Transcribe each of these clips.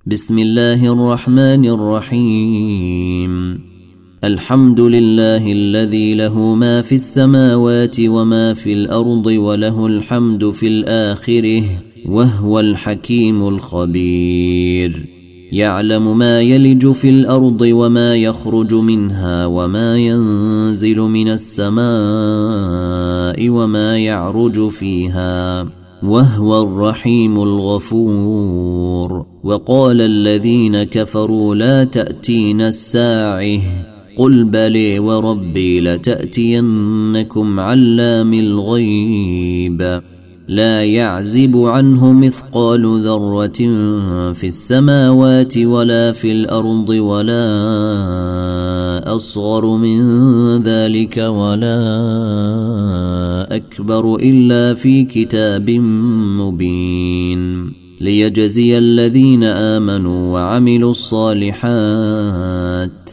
بسم الله الرحمن الرحيم. الحمد لله الذي له ما في السماوات وما في الأرض وله الحمد في الآخرة وهو الحكيم الخبير. يعلم ما يلج في الأرض وما يخرج منها وما ينزل من السماء وما يعرج فيها وهو الرحيم الغفور. وقال الذين كفروا لا تأتينا الساعة قل بلي وربي لتأتينكم علام الغيب لا يعزب عنه مثقال ذرة في السماوات ولا في الأرض ولا أصغر من ذلك ولا أكبر إلا في كتاب مبين ليجزي الذين آمنوا وعملوا الصالحات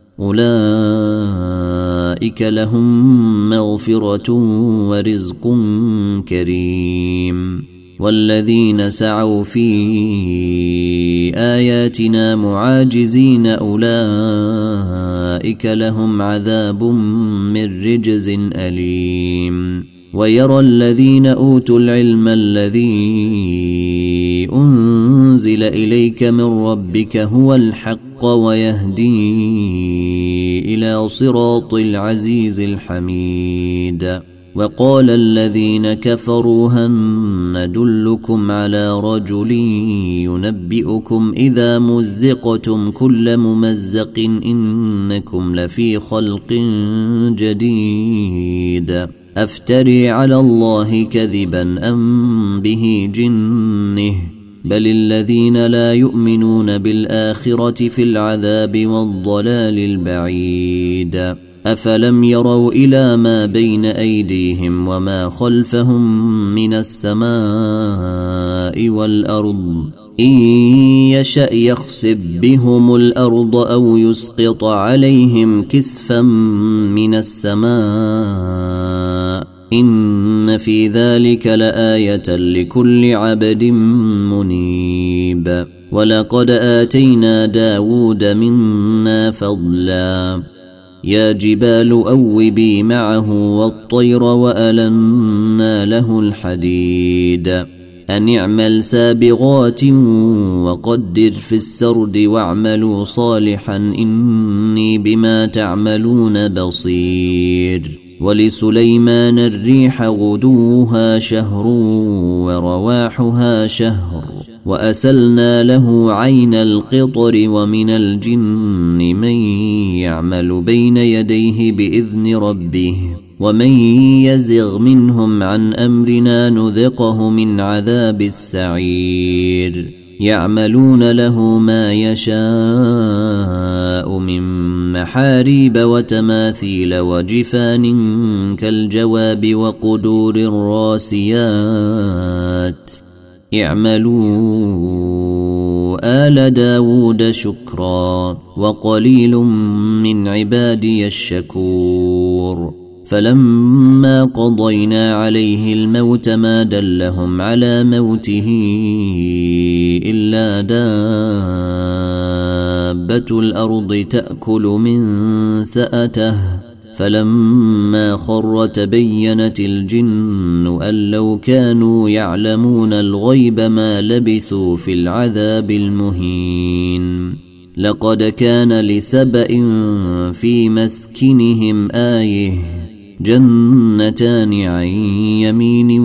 أولئك لهم مغفرة ورزق كريم. والذين سعوا في آياتنا معاجزين أولئك لهم عذاب من رجز أليم. ويرى الذين أوتوا العلم الذي أنزل إليك من ربك هو الحق ويهدي إلى صراط العزيز الحميد. وقال الذين كفروا هل ندلكم على رجل ينبئكم إذا مزقتم كل ممزق إنكم لفي خلق جديد أفتري على الله كذبا أم به جنه بل الذين لا يؤمنون بالآخرة في العذاب والضلال البعيد. أفلم يروا إلى ما بين أيديهم وما خلفهم من السماء والأرض إن يشأ يخسف بهم الأرض أو يسقط عليهم كسفا من السماء إن في ذلك لآية لكل عبد منيب. ولقد آتينا داود منا فضلا يا جبال أوبي معه والطير وألنا له الحديد أن اعمل سابغات وقدر في السرد واعملوا صالحا إني بما تعملون بصير. ولسليمان الريح غدوها شهر ورواحها شهر وأسلنا له عين القطر ومن الجن من يعمل بين يديه بإذن ربه ومن يزغ منهم عن أمرنا نذقه من عذاب السعير. يعملون له ما يشاء من محاريب وتماثيل وجفان كالجواب وقدور الراسيات اعملوا آل داود شكرا وقليل من عبادي الشكور. فلما قضينا عليه الموت ما دلهم على موته إلا دابة الأرض تأكل من سأته فلما خر تبينت الجن أن لو كانوا يعلمون الغيب ما لبثوا في العذاب المهين. لقد كان لسبأ في مسكنهم آية جنتان عن يمين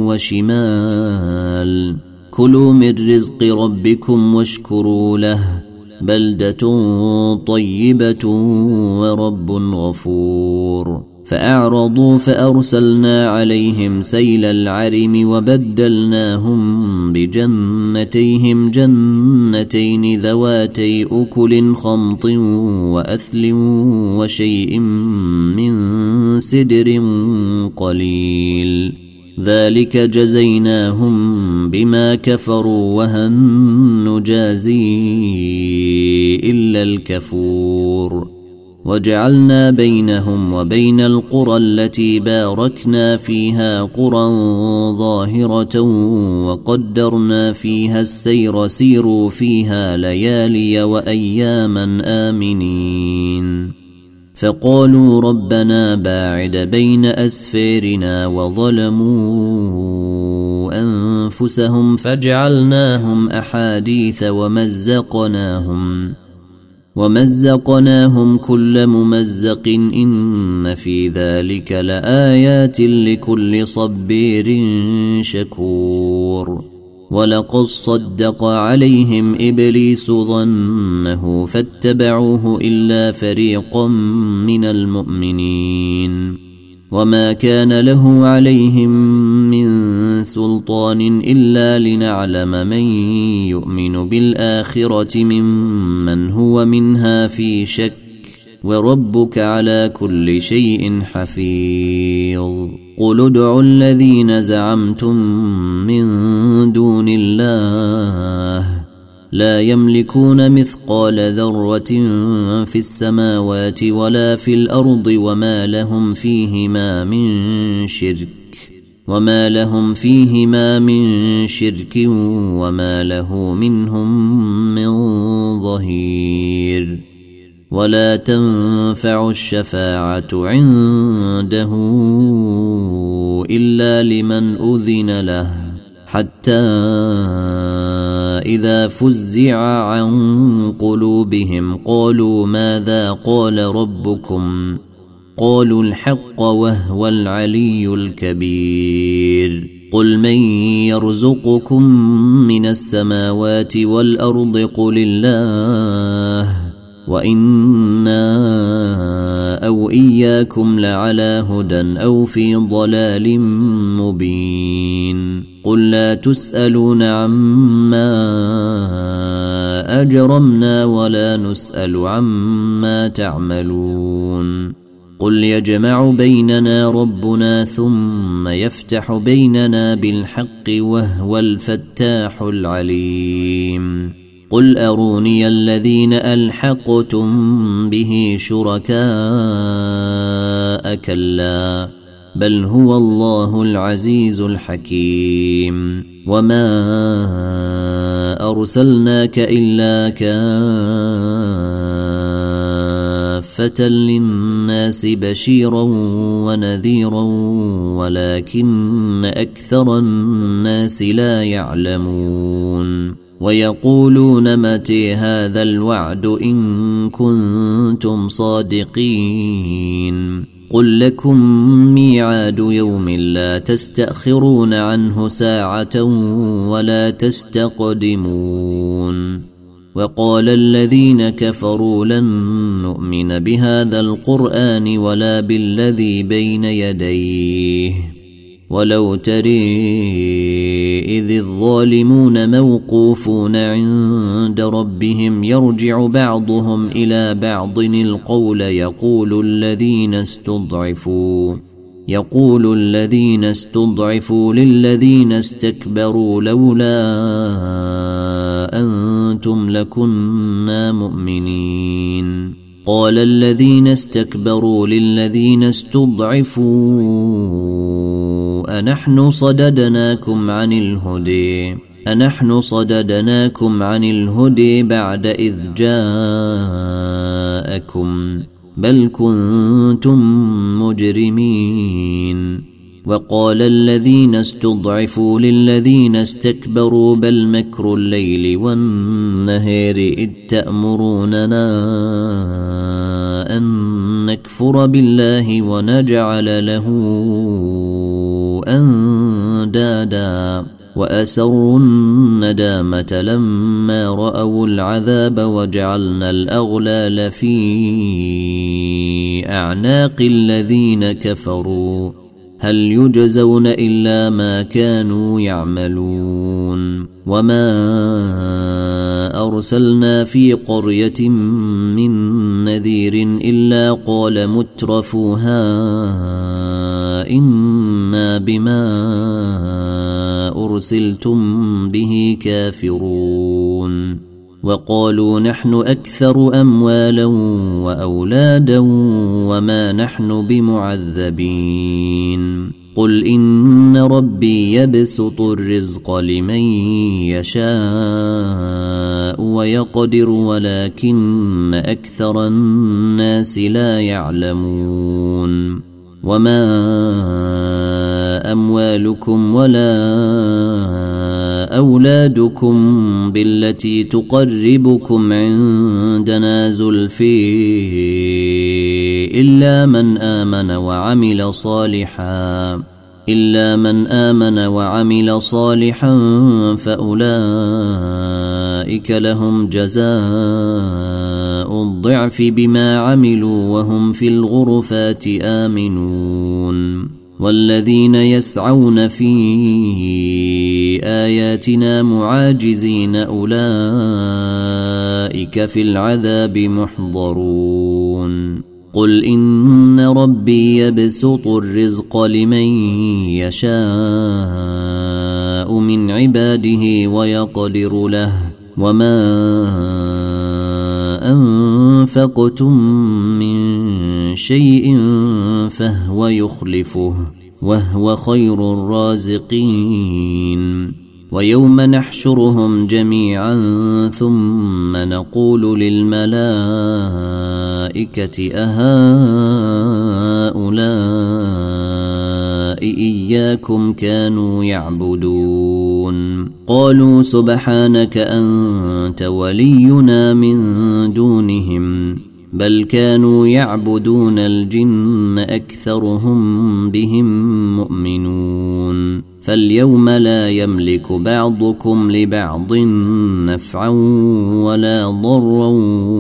وشمال كلوا من رزق ربكم واشكروا له بلدة طيبة ورب غفور. فأعرضوا فأرسلنا عليهم سيل العرم وبدلناهم بجنتيهم جنتين ذواتي أكل خمط وأثل وشيء من سدر قليل ذلك جزيناهم بما كفروا وهل نجازي إلا الكفور. وجعلنا بينهم وبين القرى التي باركنا فيها قرى ظاهرة وقدرنا فيها السير سيروا فيها ليالي وأياما آمنين فقالوا ربنا باعد بين أسفارنا وظلموا أنفسهم فجعلناهم أحاديث ومزقناهم كل ممزق إن في ذلك لآيات لكل صبير شكور ولقد صدق عليهم إبليس ظنه فاتبعوه إلا فريقا من المؤمنين وما كان له عليهم من سلطان إلا لنعلم من يؤمن بالآخرة ممن هو منها في شك وربك على كل شيء حفيظ قل ادعوا الذين زعمتم من دون الله لا يملكون مثقال ذرة في السماوات ولا في الأرض وما لهم فيهما من شرك وما له منهم من ظهير ولا تنفع الشفاعة عنده إلا لمن أذن له حتى إذا فزع عن قلوبهم قالوا ماذا قال ربكم قالوا الحق وهو العلي الكبير قل من يرزقكم من السماوات والأرض قل الله وإنا أو إياكم لعلى هدى أو في ضلال مبين قل لا تسألون عما أجرمنا ولا نسأل عما تعملون قل يجمع بيننا ربنا ثم يفتح بيننا بالحق وهو الفتاح العليم قل أروني الذين ألحقتم به شركاء كلا بل هو الله العزيز الحكيم وما أرسلناك إلا كافة للناس بشيرا ونذيرا ولكن أكثر الناس لا يعلمون ويقولون متى هذا الوعد إن كنتم صادقين قل لكم ميعاد يوم لا تستأخرون عنه ساعة ولا تستقدمون وقال الذين كفروا لن نؤمن بهذا القرآن ولا بالذي بين يديه ولو ترى إذ الظالمون موقوفون عند ربهم يرجع بعضهم إلى بعض القول يقول الذين استضعفوا للذين استكبروا لولا أنتم لكنا مؤمنين قال الذين استكبروا للذين استضعفوا أنحن صددناكم عن الهدى بعد إذ جاءكم بل كنتم مجرمين وقال الذين استضعفوا للذين استكبروا بل مكر الليل والنهار إذ تأمروننا أن نكفر بالله ونجعل له أندادا وأسروا الندامة لما رأوا العذاب وجعلنا الأغلال في أعناق الذين كفروا هل يجزون إلا ما كانوا يعملون وما أرسلنا في قرية من نذير إلا قال مترفوها إنا بما أرسلتم به كافرون وقالوا نحن أكثر أموالا وأولادا وما نحن بمعذبين قل إن ربي يبسط الرزق لمن يشاء ويقدر ولكن أكثر الناس لا يعلمون وما أموالكم ولا أولادكم بالتي تقربكم عندنا زلفي إلا من آمن وعمل صالحا فأولئك لهم جزاء الضعف بما عملوا وهم في الغرفات آمنون والذين يسعون في آياتنا معاجزين أولئك في العذاب محضرون قل إن ربي يبسط الرزق لمن يشاء من عباده ويقدر له وما أنفقتم من شيء فهو يخلفه وهو خير الرازقين ويوم نحشرهم جميعا ثم نقول للملائكة أهؤلاء إياكم كانوا يعبدون قالوا سبحانك أنت ولينا من دونهم بل كانوا يعبدون الجن أكثرهم بهم مؤمنون فاليوم لا يملك بعضكم لبعض نفعا ولا ضرا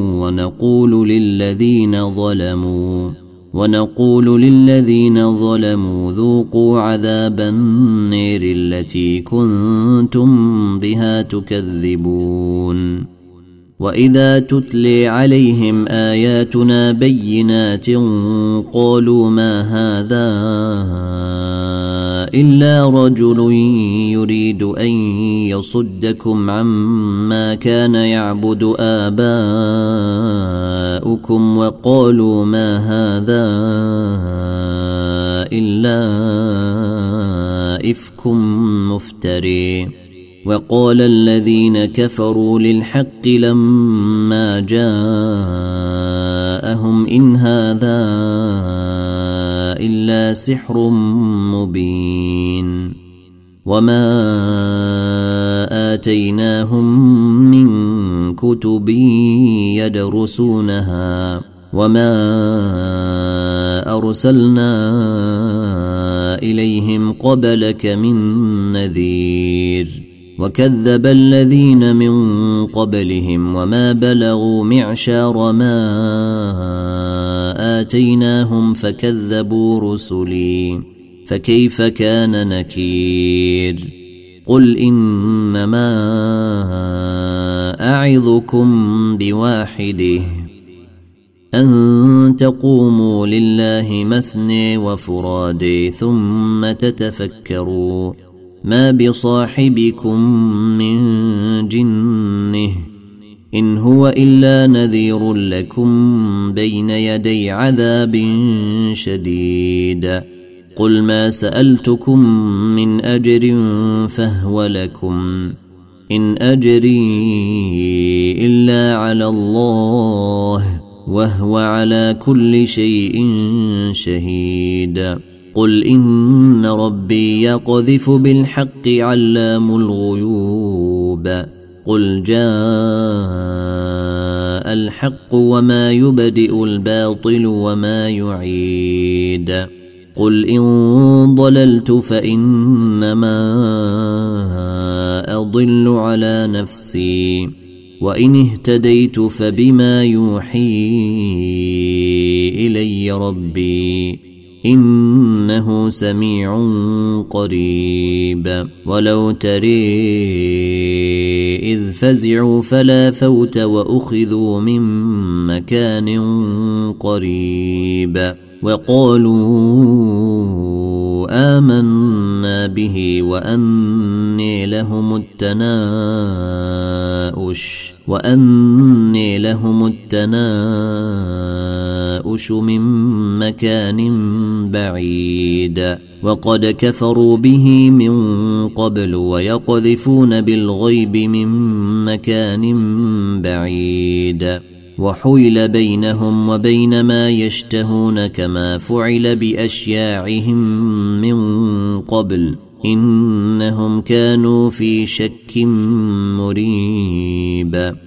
ونقول للذين ظلموا ذوقوا عذاب النير التي كنتم بها تكذبون وإذا تتلي عليهم آياتنا بينات قالوا ما هذا إلا رجل يريد أن يصدكم عما كان يعبد آباؤكم وقالوا ما هذا إلا إفك مفتري وقال الذين كفروا للحق لما جاءهم إن هذا إلا سحر مبين وما آتيناهم من كتب يدرسونها وما أرسلنا إليهم قبلك من نذير وكذب الذين من قبلهم وما بلغوا معشار ما آتيناهم فكذبوا رسلي فكيف كان نكير قل إنما أعظكم بواحده أن تقوموا لله مثني وفرادي ثم تتفكروا ما بصاحبكم من جنه إن هو إلا نذير لكم بين يدي عذاب شديد قل ما سألتكم من أجر فهو لكم إن أجري إلا على الله وهو على كل شيء شهيد قل إن ربي يقذف بالحق علام الغيوب قل جاء الحق وما يبدئ الباطل وما يعيد قل إن ضللت فإنما أضل على نفسي وإن اهتديت فبما يوحي إلي ربي إنه سميع قريب ولو تري إذ فزعوا فلا فوت وأخذوا من مكان قريب وقالوا آمنا أمرنا به وأني لهم التناؤش من مكان بعيد وقد كفروا به من قبل ويقذفون بالغيب من مكان بعيد وحيل بينهم وبين ما يشتهون كما فعل بأشياعهم من قبل إنهم كانوا في شك مريب